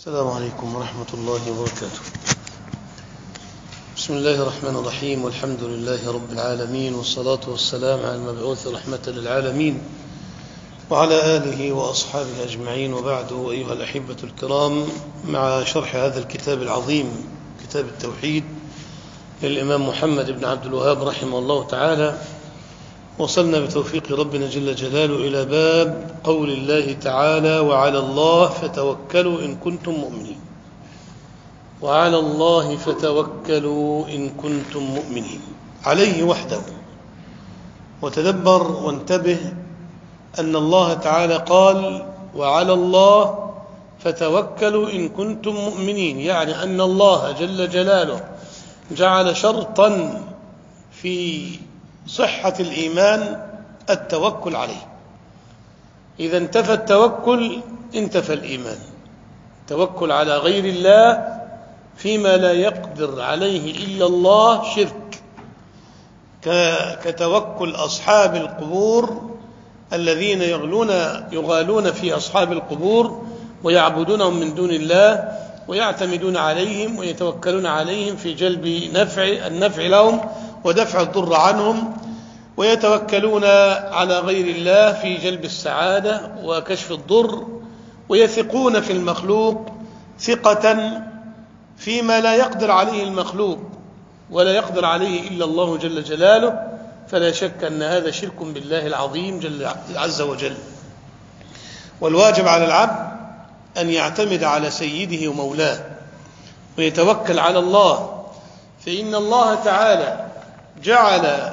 السلام عليكم ورحمة الله وبركاته. بسم الله الرحمن الرحيم، والحمد لله رب العالمين، والصلاة والسلام على المبعوث رحمة للعالمين وعلى آله وأصحابه أجمعين، وبعد. أيها الأحبة الكرام، مع شرح هذا الكتاب العظيم، كتاب التوحيد للإمام محمد بن عبد الوهاب رحمه الله تعالى، وصلنا بتوفيق ربنا جل جلاله إلى باب قول الله تعالى: وعلى الله فتوكلوا إن كنتم مؤمنين. وعلى الله فتوكلوا إن كنتم مؤمنين، عليه وحده. وتدبر وانتبه أن الله تعالى قال: وعلى الله فتوكلوا إن كنتم مؤمنين، يعني أن الله جل جلاله جعل شرطا في صحة الإيمان التوكل عليه. إذا انتفى التوكل انتفى الإيمان. التوكل على غير الله فيما لا يقدر عليه إلا الله شرك، كتوكل أصحاب القبور الذين يغالون في أصحاب القبور ويعبدونهم من دون الله ويعتمدون عليهم ويتوكلون عليهم في جلب النفع لهم ودفع الضر عنهم، ويتوكلون على غير الله في جلب السعادة وكشف الضر، ويثقون في المخلوق ثقة فيما لا يقدر عليه المخلوق ولا يقدر عليه إلا الله جل جلاله. فلا شك أن هذا شرك بالله العظيم جل عز وجل. والواجب على العبد أن يعتمد على سيده ومولاه ويتوكل على الله، فإن الله تعالى جعل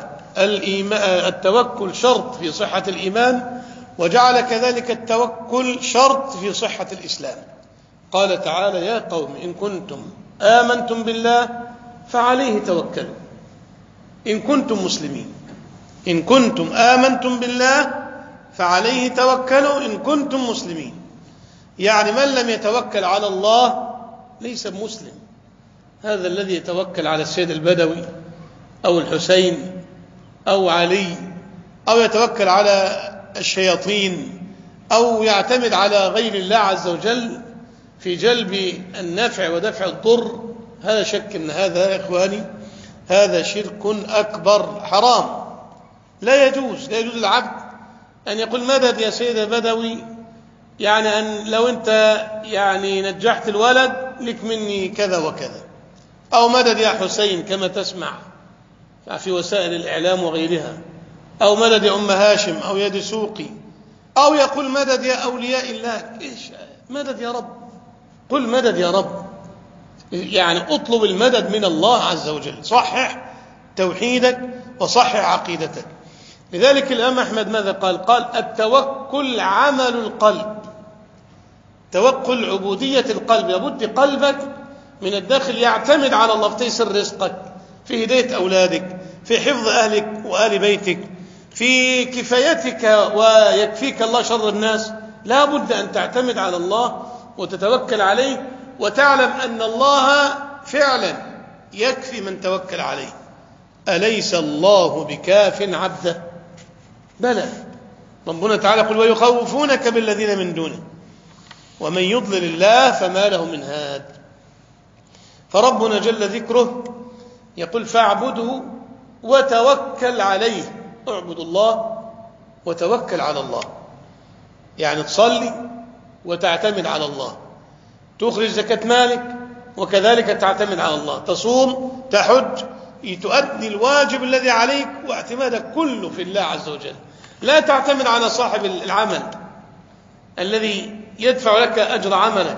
التوكل شرط في صحة الإيمان، وجعل كذلك التوكل شرط في صحة الإسلام. قال تعالى: يا قوم إن كنتم آمنتم بالله فعليه توكلوا إن كنتم مسلمين. إن كنتم آمنتم بالله فعليه توكلوا إن كنتم مسلمين. يعني من لم يتوكل على الله ليس مسلم. هذا الذي يتوكل على السيد البدوي أو الحسين أو علي، أو يتوكل على الشياطين، أو يعتمد على غير الله عز وجل في جلب النفع ودفع الضر، هذا شك أن هذا يا إخواني هذا شرك أكبر حرام. لا يجوز العبد أن يقول: مدد يا سيد بدوي، يعني أن لو أنت يعني نجحت الولد لك مني كذا وكذا، أو مدد يا حسين كما تسمع في وسائل الإعلام وغيرها، أو مدد يا أم هاشم أو يد سوقي، أو يقول مدد يا أولياء الله. إيش مدد يا رب؟ قل مدد يا رب، يعني اطلب المدد من الله عز وجل. صحح توحيدك وصحح عقيدتك. لذلك الإمام أحمد ماذا قال؟ قال: التوكل عمل القلب. توكل عبودية القلب، لابد قلبك من الداخل يعتمد على الله في تيسير رزقك، في هداية أولادك، في حفظ أهلك وآل بيتك، في كفايتك ويكفيك الله شر الناس. لا بد أن تعتمد على الله وتتوكل عليه، وتعلم أن الله فعلا يكفي من توكل عليه. أليس الله بكاف عبده؟ بلى. ربنا تعالى يقول: ويخوفونك بالذين من دونه ومن يضلل الله فما له من هاد. فربنا جل ذكره يقول: فاعبده وتوكل عليه. اعبد الله وتوكل على الله، يعني تصلي وتعتمد على الله، تخرج زكاة مالك وكذلك تعتمد على الله، تصوم، تحج، تؤدي الواجب الذي عليك، واعتمادك كله في الله عز وجل. لا تعتمد على صاحب العمل الذي يدفع لك أجر عملك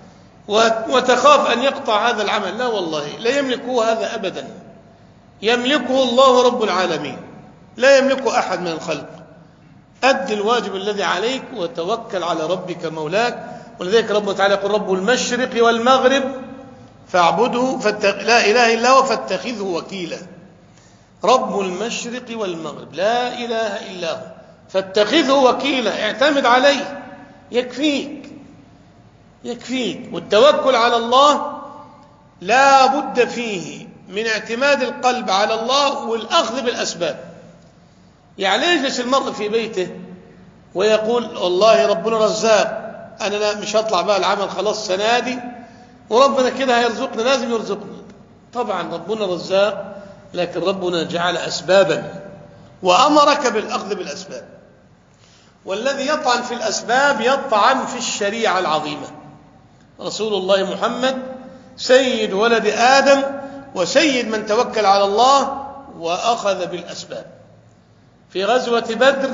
وتخاف أن يقطع هذا العمل. لا والله، لا يملكه هذا أبدا، يملكه الله رب العالمين، لا يملكه أحد من الخلق. أد الواجب الذي عليك وتوكل على ربك مولاك. ولذلك ربنا تعالى يقول: رب المشرق والمغرب فاعبده لا إله إلا هو فاتخذه وكيلا. رب المشرق والمغرب لا إله إلا هو فاتخذه وكيلا، اعتمد عليه، يكفيك. والتوكل على الله لا بد فيه من اعتماد القلب على الله والأخذ بالأسباب. يعني لا يجلس المرء في بيته ويقول: والله ربنا رزاق أنا مش هطلع بقى العمل خلاص السنة دي وربنا كده هيرزقنا، لازم يرزقنا. طبعا ربنا رزاق، لكن ربنا جعل أسبابا وأمرك بالأخذ بالأسباب. والذي يطعن في الأسباب يطعن في الشريعة العظيمة. رسول الله محمد سيد ولد آدم وسيد من توكل على الله وأخذ بالأسباب. في غزوة بدر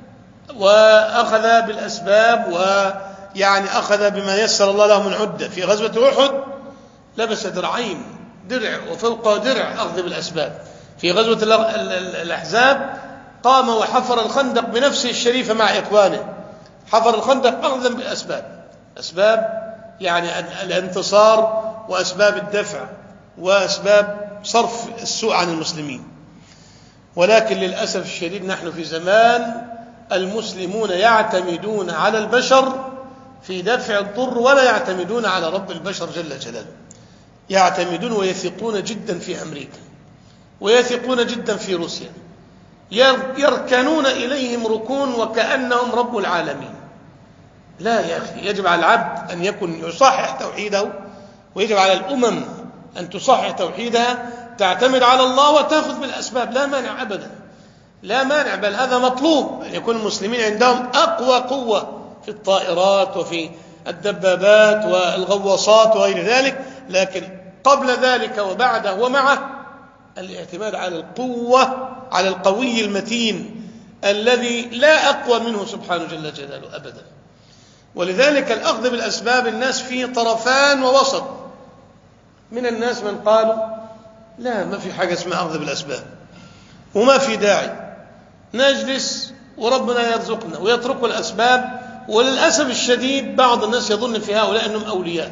وأخذ بالأسباب، ويعني أخذ بما يسر الله له من عدة. في غزوة أحد لبس درعين، درع وفوق درع، أخذ بالأسباب. في غزوة الأحزاب قام وحفر الخندق بنفسه الشريفة مع إخوانه، حفر الخندق أخذا بالأسباب، أسباب يعني الانتصار وأسباب الدفع وأسباب صرف السوء عن المسلمين. ولكن للأسف الشديد نحن في زمان المسلمون يعتمدون على البشر في دفع الضر ولا يعتمدون على رب البشر جل جلاله. يعتمدون ويثقون جدا في أمريكا ويثقون جدا في روسيا، يركنون إليهم ركون وكأنهم رب العالمين. لا يا أخي، يجب على العبد أن يكون يصحح توحيده، ويجب على الأمم أن تصحح توحيدها، تعتمد على الله وتأخذ بالأسباب. لا مانع أبدا، لا مانع، بل هذا مطلوب أن يكون المسلمين عندهم أقوى قوة في الطائرات وفي الدبابات والغواصات وغير ذلك. لكن قبل ذلك وبعده ومعه الاعتماد على القوة، على القوي المتين الذي لا أقوى منه سبحانه جل جلاله أبدا. ولذلك الأخذ بالأسباب الناس فيه طرفان ووسط. من الناس من قالوا لا، ما في حاجة اسمها أخذ بالأسباب وما في داعي، نجلس وربنا يرزقنا، ويتركوا الأسباب. وللأسف الشديد بعض الناس يظن في هؤلاء أنهم أولياء،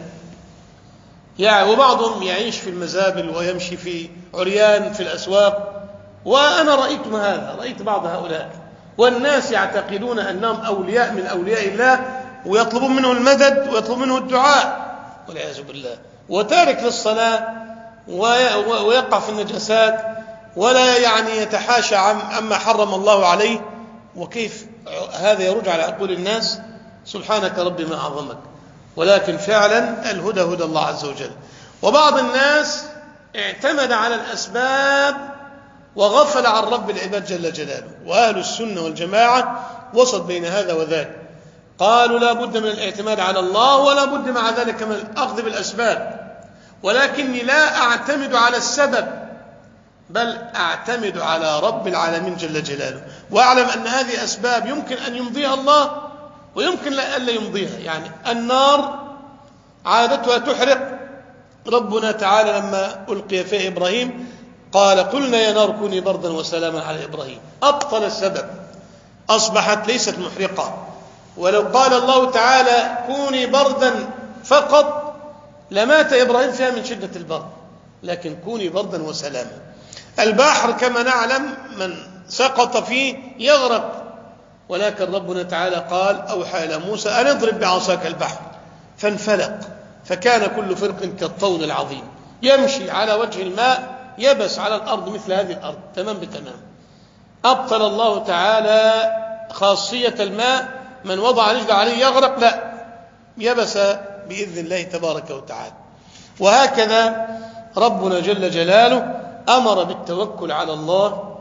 يعني وبعضهم يعيش في المزابل ويمشي في عريان في الأسواق. وأنا رأيت هذا، رأيت بعض هؤلاء، والناس يعتقدون أنهم أولياء من أولياء الله ويطلبون منه المدد ويطلبون منه الدعاء والعياذ بالله، وتارك للصلاة ويقع في النجاسات ولا يعني يتحاشى عما حرم الله عليه. وكيف هذا يرجع على عقول الناس؟ سبحانك ربي ما أعظمك. ولكن فعلا الهدى هدى الله عز وجل. وبعض الناس اعتمد على الأسباب وغفل عن رب العباد جل جلاله. وأهل السنة والجماعة وسط بين هذا وذاك، قالوا لا بد من الاعتماد على الله ولا بد مع ذلك من الأخذ بالأسباب، ولكني لا أعتمد على السبب بل أعتمد على رب العالمين جل جلاله، وأعلم أن هذه أسباب يمكن أن يمضيها الله ويمكن ألا يمضيها. يعني النار عادتها تحرق. ربنا تعالى لما ألقي في إبراهيم قال قلنا يا نار كوني بردا وسلاما على إبراهيم، أبطل السبب، أصبحت ليست محرقة. ولو قال الله تعالى كوني بردا فقط لمات إبراهيم فيها من شدة البرد، لكن كوني بردا وسلاما. البحر كما نعلم من سقط فيه يغرق، ولكن ربنا تعالى قال أوحى إلى موسى أن اضرب بعصاك البحر فانفلق فكان كل فرق كالطود العظيم، يمشي على وجه الماء يبس على الأرض مثل هذه الأرض تمام بتمام. أبطل الله تعالى خاصية الماء، من وضع رجله عليه يغرق، لا، يبس بإذن الله تبارك وتعالى. وهكذا ربنا جل جلاله أمر بالتوكل على الله،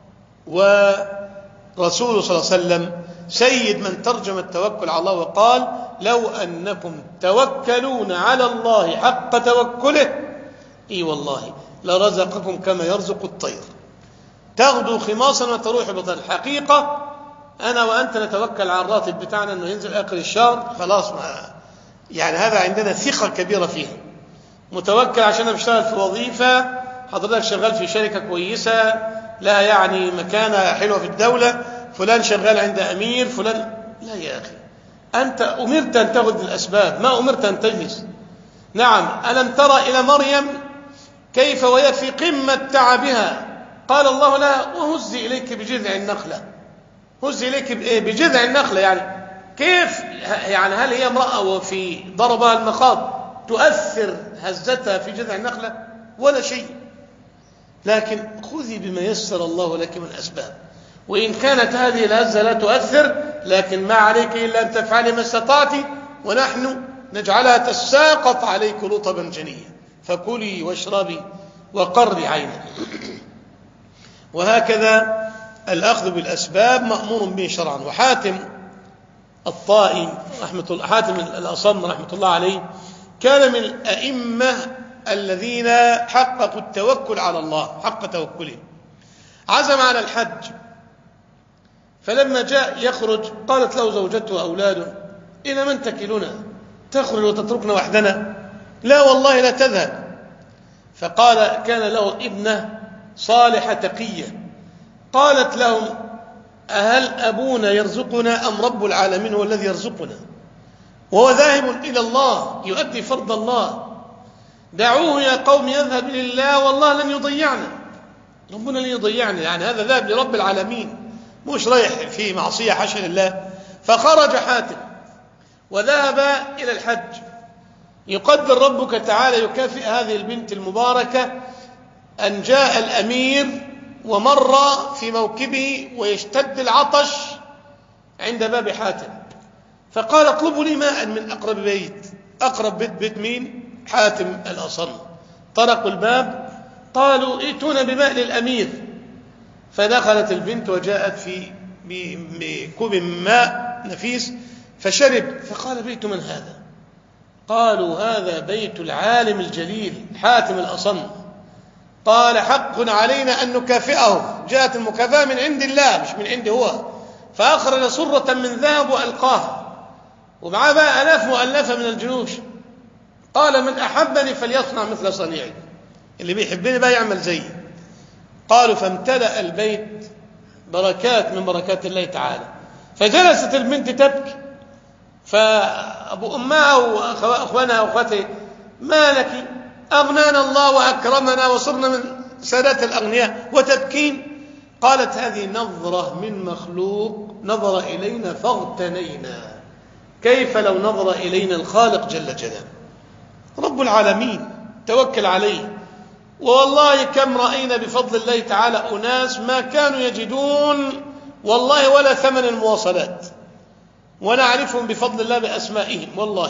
ورسوله صلى الله عليه وسلم سيد من ترجم التوكل على الله وقال لو أنكم توكلون على الله حق توكله إي والله لرزقكم كما يرزق الطير تغدو خماصا وتروح بطن. حقيقة أنا وأنت نتوكل على الراتب بتاعنا أنه ينزل آخر الشهر، خلاص ما يعني هذا عندنا ثقة كبيرة فيها. متوكل عشان بشتغل في وظيفة، حضرتك شغال في شركة كويسة لها يعني مكانة حلوة في الدولة، فلان شغال عند أمير فلان. لا يا أخي، أنت أمرت أن تأخذ الأسباب، ما أمرت أن تجلس. نعم، ألم ترى إلى مريم كيف وهي في قمة تعبها قال الله لها وهزي إليك بجذع النخلة. هزي إليك بجذع النخلة، يعني كيف يعني؟ هل هي امرأة وفي ضربها المخاض تؤثر هزتها في جذع النخلة؟ ولا شيء. لكن خذي بما يسر الله لك من أسباب، وإن كانت هذه الهزة لا تؤثر، لكن ما عليك إلا أن تفعلي ما استطعت ونحن نجعلها تساقط عليك رطبا جنيا فكلي واشربي وقري عينا. وهكذا الأخذ بالأسباب مأمور به شرعا. وحاتم الطائي حاتم الأصم رحمة الله عليه كان من الأئمة الذين حققوا التوكل على الله حق توكله. عزم على الحج، فلما جاء يخرج قالت له زوجته وأولاده: إلى من تكلنا؟ تخرج وتتركنا وحدنا؟ لا والله لا تذهب. فقال: كان له ابنة صالحة تقية، قالت لهم: أهل أبونا يرزقنا أم رب العالمين هو الذي يرزقنا؟ وهو ذاهب إلى الله يؤدي فرض الله، دعوه يا قوم يذهب إلى الله والله لن يضيعنا، ربنا لن يضيعنا، يعني هذا ذهب لرب العالمين مش رايح في معصية حاشا لله. فخرج حاتم وذهب إلى الحج. يقدر ربك تعالى يكافئ هذه البنت المباركة أن جاء الأمير ومر في موكبه ويشتد العطش عند باب حاتم، فقال: اطلبوا لي ماء من أقرب بيت. أقرب بيت مين؟ حاتم الأصم. طرقوا الباب، قالوا: ائتونا بماء للأمير. فدخلت البنت وجاءت بكوب ماء نفيس فشرب. فقال: بيت من هذا؟ قالوا: هذا بيت العالم الجليل حاتم الأصم. قال: حق علينا أن نكافئه. جاءت المكافأة من عند الله مش من عنده هو. فأخرج صرة من ذهب وألقاها، ومعاه بقى آلاف مؤلفة من الجيوش. قال: من أحبني فليصنع مثل صنيعي، اللي بيحبني بقى يعمل زيي. قالوا: فامتلأ البيت بركات من بركات الله تعالى. فجلست البنت تبكي، فأبو أمها وأخوانها وأخواتها: ما لك؟ أغنانا الله وأكرمنا وصرنا من سادات الأغنياء وتبكين؟ قالت: هذه نظرة من مخلوق نظر إلينا فاغتنينا، كيف لو نظر إلينا الخالق جل جلاله رب العالمين؟ توكل عليه. والله كم رأينا بفضل الله تعالى أناس ما كانوا يجدون والله ولا ثمن المواصلات، ونعرفهم بفضل الله بأسمائهم،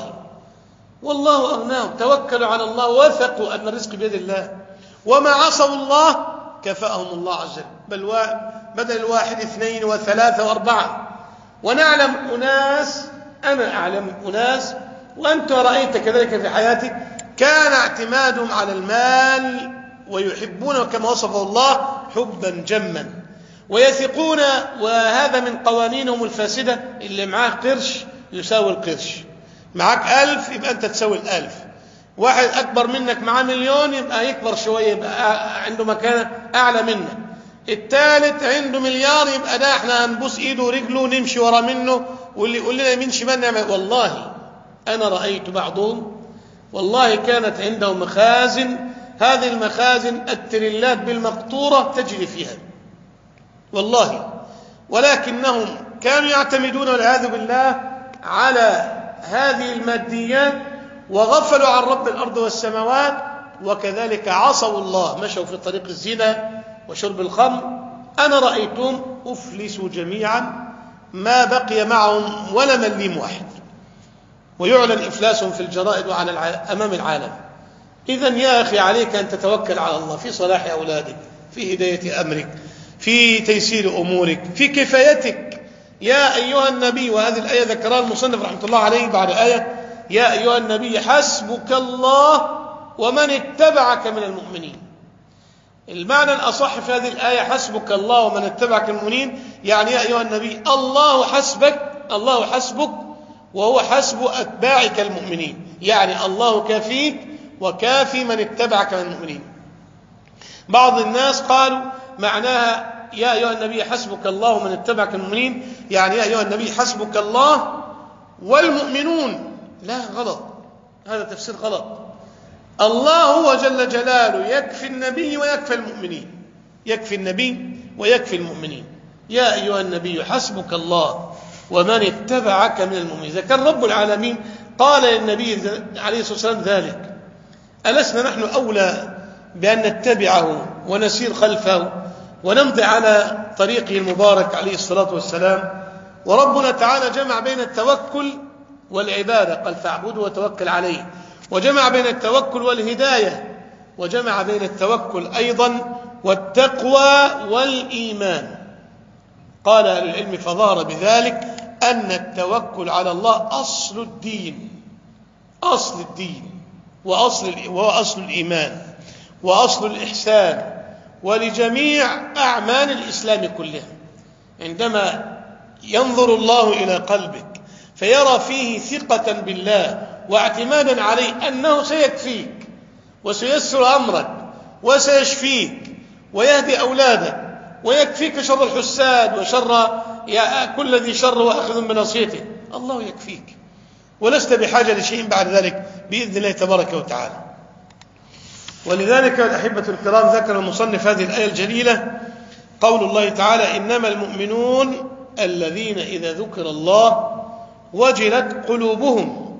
والله أغناهم، توكلوا على الله، وثقوا أن الرزق بيد الله، وما عصوا الله كفأهم الله عز وجل، بل بدل 1 2 و3 و4. ونعلم أناس، أنا أعلم أناس وأنت رأيت كذلك في حياتك، كان اعتمادهم على المال ويحبونه كما وصفه الله حبا جما، ويثقون، وهذا من قوانينهم الفاسدة. اللي معاه قرش يساوي القرش، معاك 1000 يبقى أنت تساوي 1000. واحد أكبر منك معاه 1,000,000 يبقى يكبر شوية، يبقى عنده مكانة أعلى منك. الثالث عنده 1,000,000 يبقى ده احنا هنبوس ايده ورجله ونمشي ورا منه، واللي يقول لنا يمين شمال نعمل. والله أنا رأيت بعضهم والله كانت عندهم مخازن، هذه المخازن التريلات بالمقطورة تجري فيها والله، ولكنهم كانوا يعتمدون والعياذ بالله على هذه الماديات، وغفلوا عن رب الأرض والسماوات، وكذلك عصوا الله، مشوا في طريق الزنا وشرب الخمر. أنا رأيتهم أفلسوا جميعا، ما بقي معهم ولا مليم واحد، ويعلن إفلاسهم في الجرائد وعلى أمام العالم. إذن يا أخي عليك أن تتوكل على الله في صلاح أولادك، في هداية أمرك، في تيسير أمورك، في كفايتك. يا أيها النبي، وهذه الآية ذكرها المصنف رحمة الله عليه بعد آية: يا أيها النبي حسبك الله ومن اتبعك من المؤمنين. المعنى الأصح في هذه الآية حسبك الله ومن اتبعك من المؤمنين، يعني يا أيها النبي الله حسبك، الله حسبك وهو حسب أتباعك المؤمنين، يعني الله كافيك وكافي من اتبعك من المؤمنين. بعض الناس قالوا معناها يا أيها النبي حسبك الله ومن اتبعك من المؤمنين، يعني يا أيها النبي حسبك الله والمؤمنون. لا، غلط، هذا تفسير غلط. الله هو جل جلاله يكفي النبي ويكفي المؤمنين، يكفي النبي ويكفي المؤمنين. يا أيها النبي حسبك الله ومن اتبعك من المؤمنين. إذا كان رب العالمين قال للنبي عليه الصلاة والسلام ذلك، ألسنا نحن أولى بأن نتبعه ونسير خلفه ونمضي على طريقه المبارك عليه الصلاة والسلام؟ وربنا تعالى جمع بين التوكل والعبادة، قال فاعبده وتوكل عليه، وجمع بين التوكل والهداية، وجمع بين التوكل أيضا والتقوى والإيمان. قال أهل العلم فظهر بذلك أن التوكل على الله أصل الدين، أصل الدين وأصل الإيمان وأصل الإحسان ولجميع أعمال الإسلام كلها. عندما ينظر الله إلى قلبك فيرى فيه ثقة بالله واعتمادا عليه أنه سيكفيك وسيسر أمرك وسيشفيك ويهدي أولادك ويكفيك شر الحساد وشر كل ذي شر وأخذ بنصيته، الله يكفيك ولست بحاجة لشيء بعد ذلك بإذن الله تبارك وتعالى. ولذلك الأحبة الكرام ذكر المصنف هذه الآية الجليلة قول الله تعالى إنما المؤمنون الذين إذا ذكر الله وجلت قلوبهم.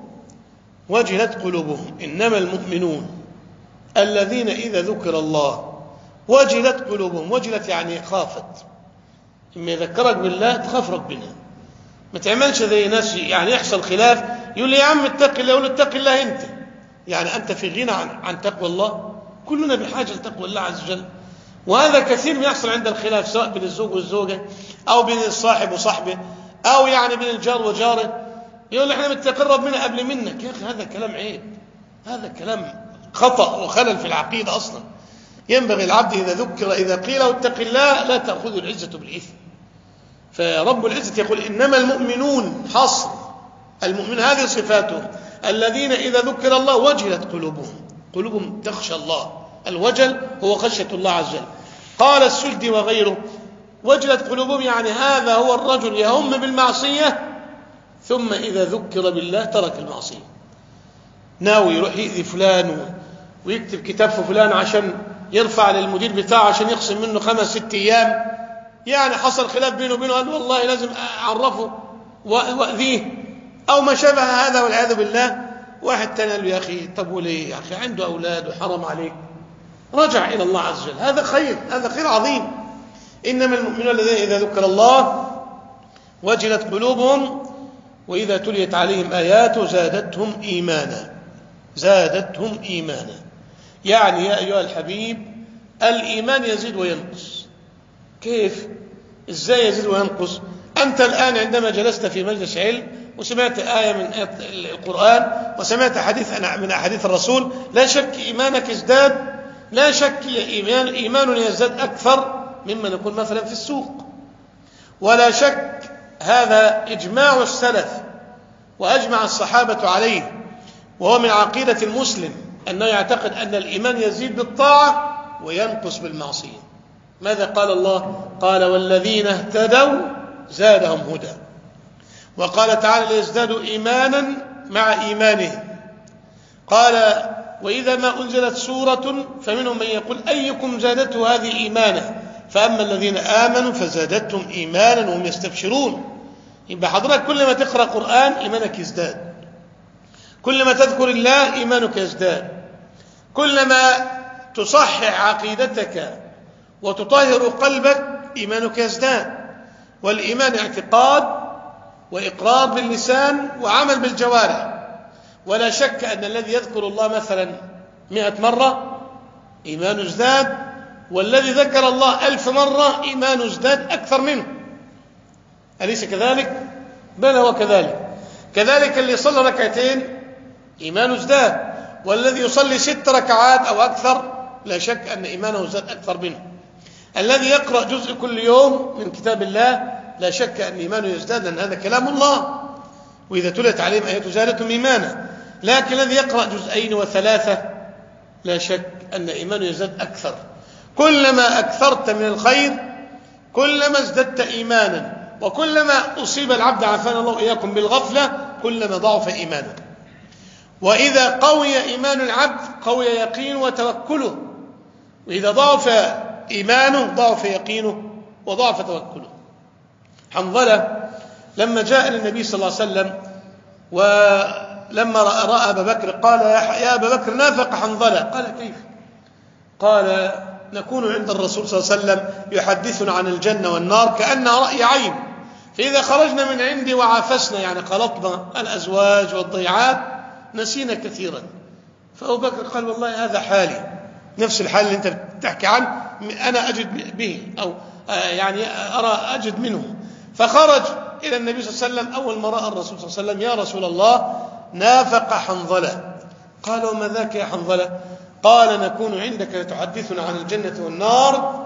إنما المؤمنون الذين إذا ذكر الله وجلت قلوبهم. وجلت يعني خافت، إما يذكرك بالله تخاف ربنا، ما تعملش زي ناس يعني يحصل خلاف يقول لي يا عم اتق الله، يقول له اتق الله انت، يعني انت في غنى عن تقوى الله؟ كلنا بحاجه لتقوى الله عز وجل. وهذا كثير يحصل عند الخلاف سواء بين الزوج والزوجه او بين الصاحب وصاحبه او يعني بين الجار وجاره، يقول احنا متقين ربنا قبل منك. يا اخي هذا كلام عيب، هذا كلام خطأ وخلل في العقيده اصلا. ينبغي العبد اذا ذكر اذا قيل اتق الله لا تاخذه العزه بالاثم. فرب العزة يقول إنما المؤمنون، حصر المؤمن هذه صفاته الذين إذا ذكر الله وجلت قلوبهم تخشى الله. الوجل هو خشية الله عز وجل. قال السلدي وغيره وجلت قلوبهم يعني هذا هو الرجل يهم بالمعصية ثم إذا ذكر بالله ترك المعصية، ناوي يروح يؤذي فلان ويكتب كتاب في فلان عشان يرفع للمدير بتاعه عشان يقسم منه 5-6 أيام، يعني حصل خلاف بينه وبينه قال والله لازم أعرفه وأذيه أو ما شابه هذا والعياذ بالله. واحد تاني قال له يا أخي طب وليه يا أخي عنده أولاد وحرم عليك، رجع إلى الله عز وجل. هذا خير، هذا خير عظيم. إنما المؤمنون الذين إذا ذكر الله وجلت قلوبهم وإذا تليت عليهم آياته زادتهم إيمانا. يعني يا أيها الحبيب الإيمان يزيد وينقص. كيف؟ إزاي يزيد وينقص؟ أنت الآن عندما جلست في مجلس علم وسمعت آية من آيات القرآن وسمعت حديث من أحاديث الرسول، لا شك إيمانك ازداد، لا شك إيمان يزداد أكثر ممن يكون مثلا في السوق. ولا شك هذا إجماع السلف وأجمع الصحابة عليه، وهو من عقيدة المسلم أنه يعتقد أن الإيمان يزيد بالطاعة وينقص بالمعصية. ماذا قال الله؟ قال والذين اهتدوا زادهم هدى. وقال تعالى ليزدادوا إيمانا مع إيمانهم. قال وإذا ما أنزلت سورة فمنهم من يقول أيكم زادته هذه إيمانا، فأما الذين آمنوا فزادتهم إيمانا وهم يستبشرون. يبقى حضرتك كل ما تقرأ قرآن إيمانك يزداد، كل ما تذكر الله إيمانك يزداد، كل ما تصحح عقيدتك وتطهر قلبك إيمانك يزداد. والإيمان اعتقاد وإقرار باللسان وعمل بالجوارح. ولا شك أن الذي يذكر الله مثلا 100 مرة إيمانه ازداد، والذي ذكر الله 1000 مرة إيمانه ازداد أكثر منه. أليس كذلك؟ بلى وكذلك. كذلك اللي يصلي 2 ركعتين إيمانه ازداد، والذي يصلي 6 ركعات أو أكثر لا شك أن إيمانه ازداد أكثر منه. الذي يقرأ جزء كل يوم من كتاب الله لا شك أن إيمانه يزداد، لأن هذا كلام الله، وإذا تلت عليهم آيات زادتهم إيمانا. لكن الذي يقرأ 2 و3 لا شك أن إيمانه يزداد أكثر. كلما أكثرت من الخير كلما ازددت إيمانا، وكلما أصيب العبد عافانا الله إياكم بالغفلة كلما ضعف إيمانه. وإذا قوي إيمان العبد قوي يقينه وتوكله، وإذا ضعف إيمانه ضعف يقينه وضعف توكله. حنظلة لما جاء للنبي صلى الله عليه وسلم ولما رأى أبا بكر قال يا أبا بكر نافق حنظلة. قال كيف؟ قال نكون عند الرسول صلى الله عليه وسلم يحدثنا عن الجنة والنار كأنها رأي عين، فإذا خرجنا من عندي وعافسنا يعني خلطنا الأزواج والضيعات نسينا كثيرا. فأبو بكر قال والله هذا حالي، نفس الحال اللي أنت بتحكي عنه أنا أجد به، أو يعني أرى أجد منه. فخرج إلى النبي صلى الله عليه وسلم. أول ما رأى الرسول صلى الله عليه وسلم يا رسول الله نافق حنظلة. قال وما ذاك يا حنظلة؟ قال نكون عندك تحدثنا عن الجنة والنار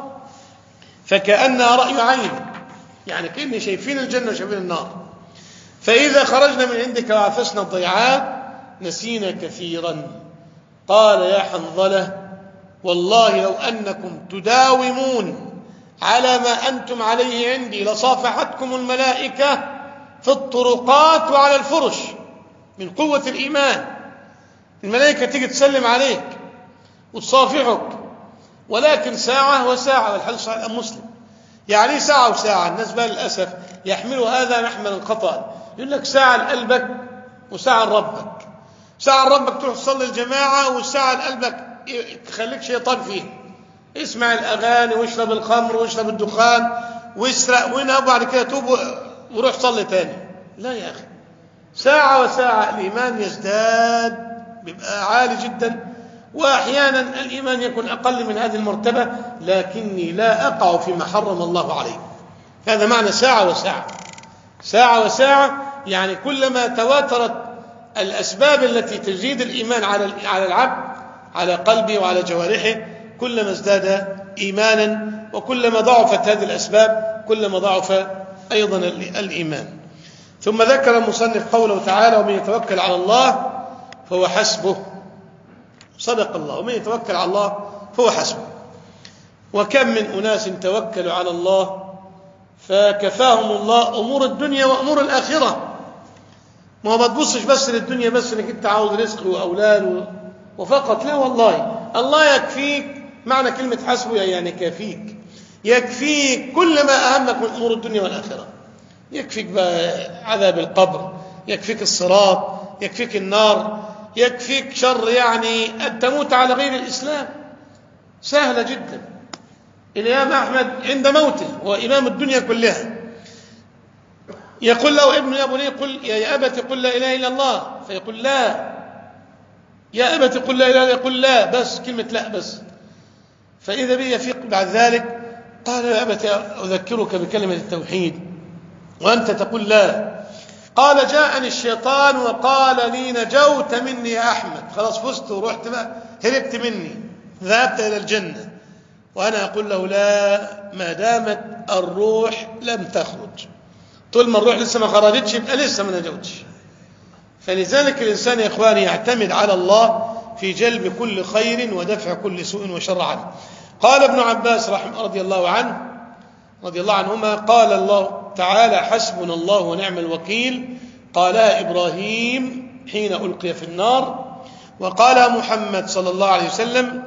فكأنها رأي عين، يعني كأني شايفين الجنة وشايفين النار. فإذا خرجنا من عندك وعفسنا الضيعات نسينا كثيرا. قال يا حنظلة والله لو أنكم تداومون على ما أنتم عليه عندي لصافحتكم الملائكة في الطرقات وعلى الفرش، من قوة الإيمان. الملائكة تيجي تسلم عليك وتصافحك، ولكن ساعة وساعة، والحديث صحيح مسلم. يعني ساعة وساعة. الناس بقى للأسف يحملوا هذا محملا خطأ، يقول لك ساعة لقلبك وساعة لربك. ساعة لربك تروح تصلي الجماعة، والساعة لقلبك تخليك شيطان فيه، اسمع الأغاني واشرب الخمر واشرب الدخان واسرق وينهب، بعد كده توب وروح صلي تاني. لا يا أخي، ساعة وساعة. الإيمان يزداد، بيبقى عالي جدا، وأحيانا الإيمان يكون أقل من هذه المرتبة، لكني لا أقع فيما حرم الله عليه. هذا معنى ساعة وساعة. ساعة وساعة يعني كلما تواترت الأسباب التي تزيد الإيمان على العبد، على قلبه وعلى جوارحه، كلما ازداد إيمانا، وكلما ضعفت هذه الأسباب كلما ضعف أيضا الإيمان. ثم ذكر المصنف قوله تعالى ومن يتوكل على الله فهو حسبه. صدق الله، ومن يتوكل على الله فهو حسبه. وكم من أناس توكلوا على الله فكفاهم الله أمور الدنيا وأمور الآخرة. ما هو ما تبصش بس للدنيا بس انك انت عاوز رزق واولاد وفقط، لا والله، الله يكفيك. معنى كلمة حسبه يعني كافيك، يكفيك كل ما أهمك من أمور الدنيا والآخرة. يكفيك بقى عذاب القبر، يكفيك الصراط، يكفيك النار، يكفيك شر يعني أن تموت على غير الإسلام. سهلة جدا. الإمام أحمد عند موته وإمام الدنيا كلها يقول له ابنه يا بني قل يا أبت قل لا إله إلا الله، فيقول لا. يا أبت قل لا إله إلا الله، يقول لا، بس كلمة لا بس. فإذا به يفيق بعد ذلك قال يا أبت أذكرك بكلمة التوحيد وأنت تقول لا. قال جاءني الشيطان وقال لي نجوت مني يا أحمد، خلاص فزت ورحت بقى، هربت مني، ذهبت إلى الجنة. وأنا أقول له لا، ما دامت الروح لم تخرج، طول ما الروح لسه ما خرجتش يبقى لسه ما نجوتش. فلذلك الإنسان يا إخواني يعتمد على الله في جلب كل خير ودفع كل سوء وشر عنه. قال ابن عباس رضي الله عنهما قال الله تعالى حسبنا الله ونعم الوكيل، قالها إبراهيم حين ألقي في النار، وقالها محمد صلى الله عليه وسلم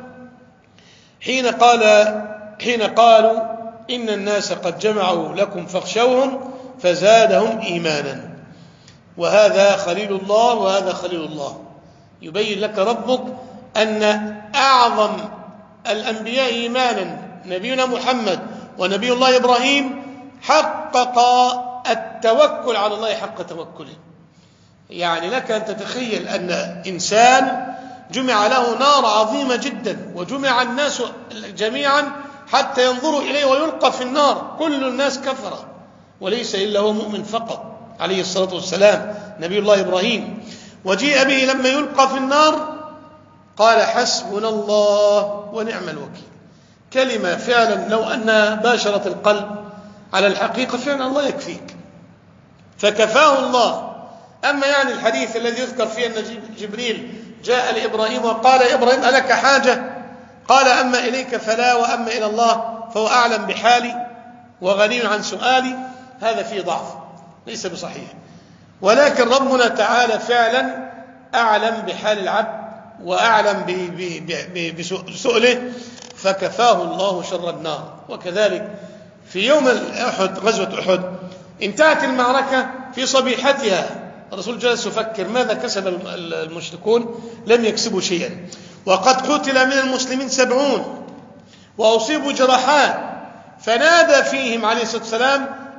حين قالوا إن الناس قد جمعوا لكم فاخشوهم فزادهم إيمانا. وهذا خليل الله وهذا خليل الله. يبين لك ربك أن أعظم الأنبياء إيمانا نبينا محمد ونبي الله إبراهيم حقق التوكل على الله حق توكله. يعني لك أن تتخيل أن إنسان جمع له نار عظيمة جدا، وجمع الناس جميعا حتى ينظروا إليه ويلقى في النار، كل الناس كفر وليس إلا هو مؤمن فقط عليه الصلاة والسلام نبي الله إبراهيم. وجيء به لما يلقى في النار قال حسبنا الله ونعم الوكيل. كلمة فعلا لو أنها باشرت القلب على الحقيقة فعلا الله يكفيك، فكفاه الله. أما يعني الحديث الذي يذكر فيه أن جبريل جاء لإبراهيم وقال إبراهيم ألك حاجة؟ قال أما إليك فلا، وأما إلى الله فهو أعلم بحالي وغني عن سؤالي، هذا فيه ضعف ليس بصحيح. ولكن ربنا تعالى فعلا أعلم بحال العبد وأعلم بسؤله، فكفاه الله شر النار. وكذلك في يوم أحد، غزوة أحد، انتهت المعركة في صبيحتها، الرسول جلس يفكر ماذا كسب المشركون؟ لم يكسبوا شيئا، وقد قتل من المسلمين 70 وأصيبوا جراحات، فنادى فيهم عليه الصلاة والسلام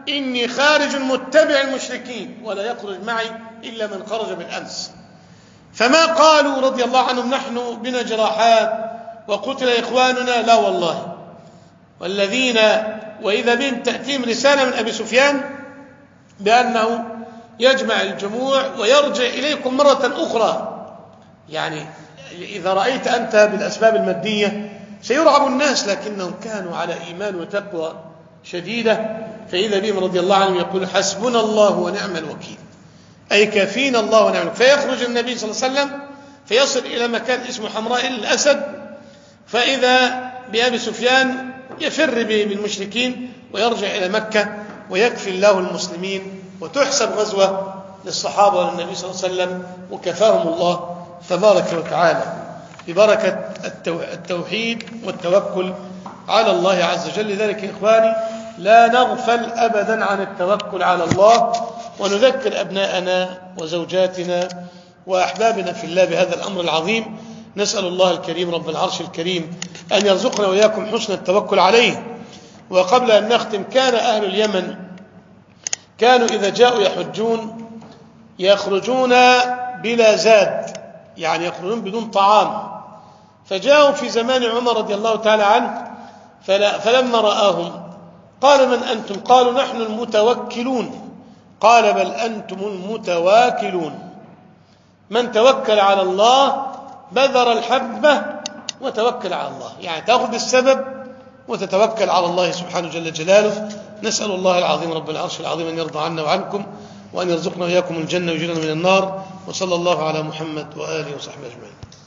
إني خارج متبع المشركين ولا يخرج معي إلا من خرج بالأمس. فما قالوا رضي الله عنهم نحن بنا جراحات وقتل إخواننا، لا والله. والذين وإذا بهم تأتيهم رسالة من أبي سفيان بأنه يجمع الجموع ويرجع إليكم مرة أخرى. يعني إذا رأيت أنت بالأسباب المادية سيرعب الناس، لكنهم كانوا على إيمان وتقوى شديدة. فإذا بهم رضي الله عنهم يقول حسبنا الله ونعم الوكيل، أي كافينا الله ونعم الوكيل. فيخرج النبي صلى الله عليه وسلم فيصل إلى مكان اسمه حمراء الأسد، فإذا بأبي سفيان يفر بالمشركين ويرجع إلى مكة ويكفي الله المسلمين، وتحسب غزوة للصحابة والنبي صلى الله عليه وسلم وكفاهم الله تبارك وتعالى ببركة التوحيد والتوكل على الله عز وجل. لذلك يا إخواني لا نغفل أبدا عن التوكل على الله، ونذكر أبناءنا وزوجاتنا وأحبابنا في الله بهذا الأمر العظيم. نسأل الله الكريم رب العرش الكريم أن يرزقنا وإياكم حسن التوكل عليه. وقبل أن نختم، كان أهل اليمن كانوا إذا جاءوا يحجون يخرجون بلا زاد، يعني يخرجون بدون طعام. فجاءوا في زمان عمر رضي الله تعالى عنه، فلما رآهم قال من أنتم؟ قالوا نحن المتوكلون. قال بل أنتم المتواكلون. من توكل على الله بذر الحبة وتوكل على الله، يعني تأخذ السبب وتتوكل على الله سبحانه جل جلاله. نسأل الله العظيم رب العرش العظيم أن يرضى عنا وعنكم، وأن يرزقنا وإياكم الجنة ويجرنا من النار. وصلى الله على محمد وآله وصحبه أجمعين.